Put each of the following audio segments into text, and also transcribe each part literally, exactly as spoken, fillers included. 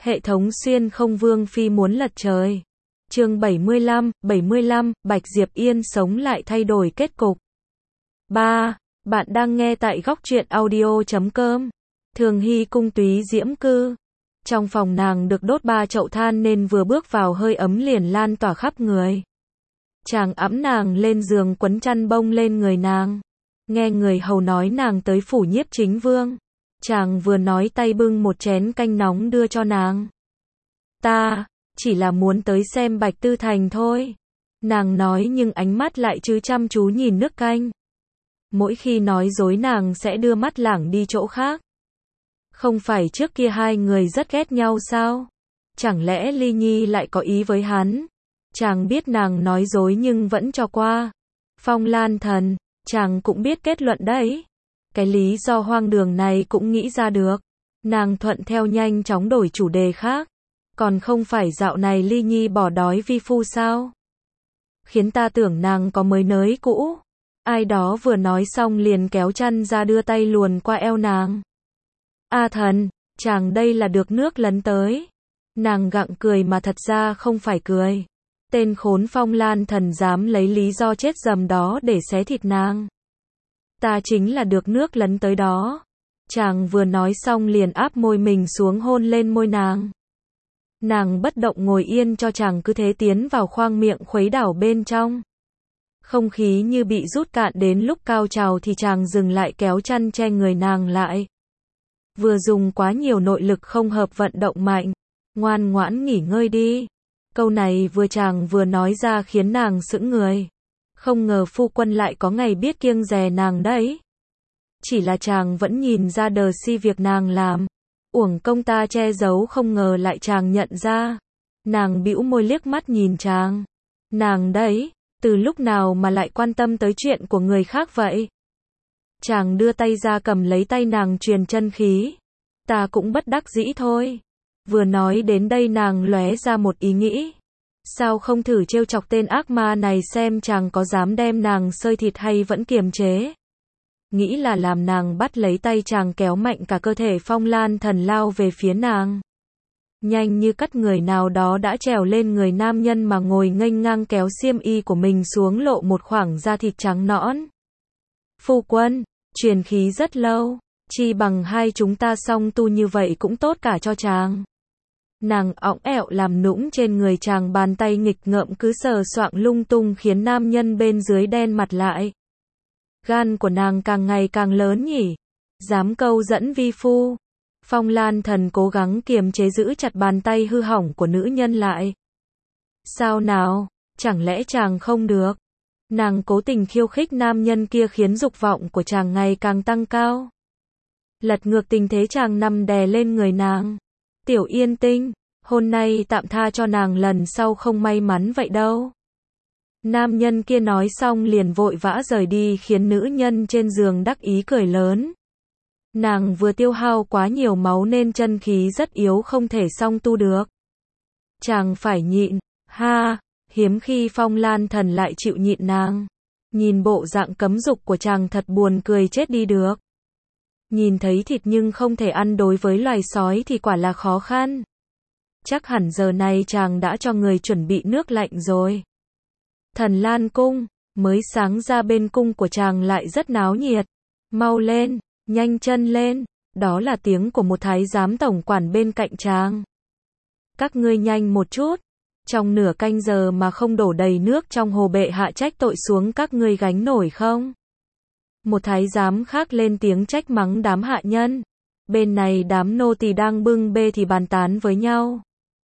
Hệ thống xuyên không vương phi muốn lật trời. Chương bảy mươi lăm, bảy mươi lăm, Bạch Diệp Yên sống lại thay đổi kết cục. ba. Bạn đang nghe tại góc truyện audio chấm com. Thường Hy cung túy diễm cư. Trong phòng nàng được đốt ba chậu than nên vừa bước vào hơi ấm liền lan tỏa khắp người. Chàng ẵm nàng lên giường quấn chăn bông lên người nàng. Nghe người hầu nói nàng tới phủ nhiếp chính vương. Chàng vừa nói tay bưng một chén canh nóng đưa cho nàng. Ta, chỉ là muốn tới xem Bạch Tư Thành thôi. Nàng nói nhưng ánh mắt lại chứ chăm chú nhìn nước canh. Mỗi khi nói dối nàng sẽ đưa mắt lảng đi chỗ khác. Không phải trước kia hai người rất ghét nhau sao? Chẳng lẽ Ly Nhi lại có ý với hắn? Chàng biết nàng nói dối nhưng vẫn cho qua. Phong Lan Thần, chàng cũng biết kết luận đấy. Cái lý do hoang đường này cũng nghĩ ra được. Nàng thuận theo nhanh chóng đổi chủ đề khác. Còn không phải dạo này Ly Nhi bỏ đói vi phu sao? Khiến ta tưởng nàng có mới nới cũ. Ai đó vừa nói xong liền kéo chăn ra đưa tay luồn qua eo nàng. A thần, chàng đây là được nước lấn tới. Nàng gặng cười mà thật ra không phải cười. Tên khốn Phong Lan Thần dám lấy lý do chết dầm đó để xé thịt nàng. Ta chính là được nước lấn tới đó. Chàng vừa nói xong liền áp môi mình xuống hôn lên môi nàng. Nàng bất động ngồi yên cho chàng cứ thế tiến vào khoang miệng khuấy đảo bên trong. Không khí như bị rút cạn đến lúc cao trào thì chàng dừng lại kéo chăn che người nàng lại. Vừa dùng quá nhiều nội lực không hợp vận động mạnh. Ngoan ngoãn nghỉ ngơi đi. Câu này vừa chàng vừa nói ra khiến nàng sững người. Không ngờ phu quân lại có ngày biết kiêng dè nàng đấy. Chỉ là chàng vẫn nhìn ra đờ si việc nàng làm. Uổng công ta che giấu không ngờ lại chàng nhận ra. Nàng bĩu môi liếc mắt nhìn chàng. Nàng đấy, từ lúc nào mà lại quan tâm tới chuyện của người khác vậy? Chàng đưa tay ra cầm lấy tay nàng truyền chân khí. Ta cũng bất đắc dĩ thôi. Vừa nói đến đây nàng lóe ra một ý nghĩ. Sao không thử trêu chọc tên ác ma này xem chàng có dám đem nàng xơi thịt hay vẫn kiềm chế? Nghĩ là làm nàng bắt lấy tay chàng kéo mạnh cả cơ thể Phong Lan Thần lao về phía nàng. Nhanh như cắt người nào đó đã trèo lên người nam nhân mà ngồi nghênh ngang kéo xiêm y của mình xuống lộ một khoảng da thịt trắng nõn. Phu quân, truyền khí rất lâu, chi bằng hai chúng ta song tu như vậy cũng tốt cả cho chàng. Nàng õng ẹo làm nũng trên người chàng, bàn tay nghịch ngợm cứ sờ soạng lung tung khiến nam nhân bên dưới đen mặt lại. Gan của nàng càng ngày càng lớn nhỉ, dám câu dẫn vi phu. Phong Lan Thần cố gắng kiềm chế giữ chặt bàn tay hư hỏng của nữ nhân lại. Sao nào, chẳng lẽ chàng không được? Nàng cố tình khiêu khích nam nhân kia khiến dục vọng của chàng ngày càng tăng cao. Lật ngược tình thế, chàng nằm đè lên người nàng. Tiểu Yên Tinh, hôm nay tạm tha cho nàng, lần sau không may mắn vậy đâu. Nam nhân kia nói xong liền vội vã rời đi khiến nữ nhân trên giường đắc ý cười lớn. Nàng vừa tiêu hao quá nhiều máu nên chân khí rất yếu không thể song tu được. Chàng phải nhịn, ha, hiếm khi Phong Lan Thần lại chịu nhịn nàng. Nhìn bộ dạng cấm dục của chàng thật buồn cười chết đi được. Nhìn thấy thịt nhưng không thể ăn, đối với loài sói thì quả là khó khăn. Chắc hẳn giờ này chàng đã cho người chuẩn bị nước lạnh rồi. Thần Lan Cung, mới sáng ra bên cung của chàng lại rất náo nhiệt. Mau lên, nhanh chân lên, đó là tiếng của một thái giám tổng quản bên cạnh chàng. Các ngươi nhanh một chút, trong nửa canh giờ mà không đổ đầy nước trong hồ bệ hạ trách tội xuống các ngươi gánh nổi không? Một thái giám khác lên tiếng trách mắng đám hạ nhân. Bên này đám nô tỳ đang bưng bê thì bàn tán với nhau.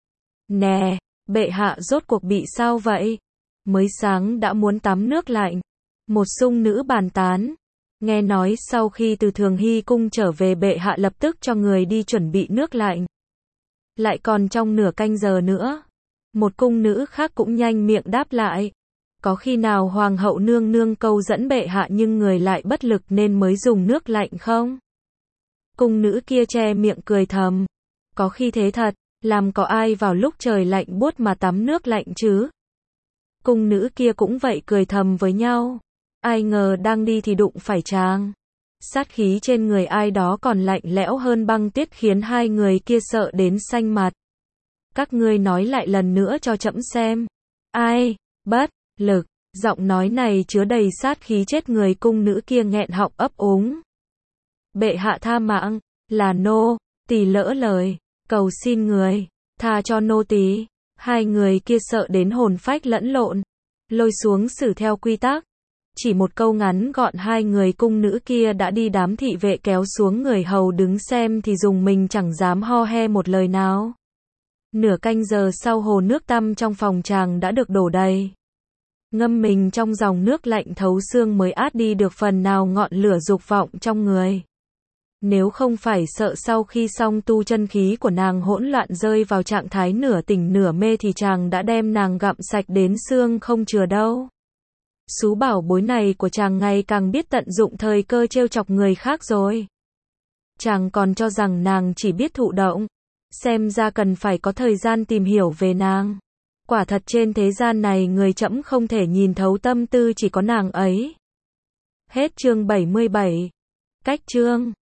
Nè, bệ hạ rốt cuộc bị sao vậy? Mới sáng đã muốn tắm nước lạnh. Một sung nữ bàn tán. Nghe nói sau khi từ Thường Hy cung trở về bệ hạ lập tức cho người đi chuẩn bị nước lạnh. Lại còn trong nửa canh giờ nữa. Một cung nữ khác cũng nhanh miệng đáp lại. Có khi nào hoàng hậu nương nương câu dẫn bệ hạ nhưng người lại bất lực nên mới dùng nước lạnh không? Cung nữ kia che miệng cười thầm. Có khi thế thật, làm có ai vào lúc trời lạnh buốt mà tắm nước lạnh chứ? Cung nữ kia cũng vậy cười thầm với nhau. Ai ngờ đang đi thì đụng phải chàng. Sát khí trên người ai đó còn lạnh lẽo hơn băng tuyết khiến hai người kia sợ đến xanh mặt. Các ngươi nói lại lần nữa cho trẫm xem. Ai, bất lực, giọng nói này chứa đầy sát khí chết người, cung nữ kia nghẹn họng ấp úng. Bệ hạ tha mạng, là nô tỳ lỡ lời, cầu xin người, tha cho nô tỳ. Hai người kia sợ đến hồn phách lẫn lộn, lôi xuống xử theo quy tắc. Chỉ một câu ngắn gọn, hai người cung nữ kia đã đi, đám thị vệ kéo xuống, người hầu đứng xem thì dùng mình chẳng dám ho he một lời nào. Nửa canh giờ sau, hồ nước tăm trong phòng chàng đã được đổ đầy. Ngâm mình trong dòng nước lạnh thấu xương mới át đi được phần nào ngọn lửa dục vọng trong người. Nếu không phải sợ sau khi xong tu chân khí của nàng hỗn loạn rơi vào trạng thái nửa tỉnh nửa mê thì chàng đã đem nàng gặm sạch đến xương không chừa đâu. Sú bảo bối này của chàng ngày càng biết tận dụng thời cơ trêu chọc người khác rồi. Chàng còn cho rằng nàng chỉ biết thụ động. Xem ra cần phải có thời gian tìm hiểu về nàng. Quả thật trên thế gian này người trẫm không thể nhìn thấu tâm tư chỉ có nàng ấy. Hết chương bảy mươi bảy. Cách chương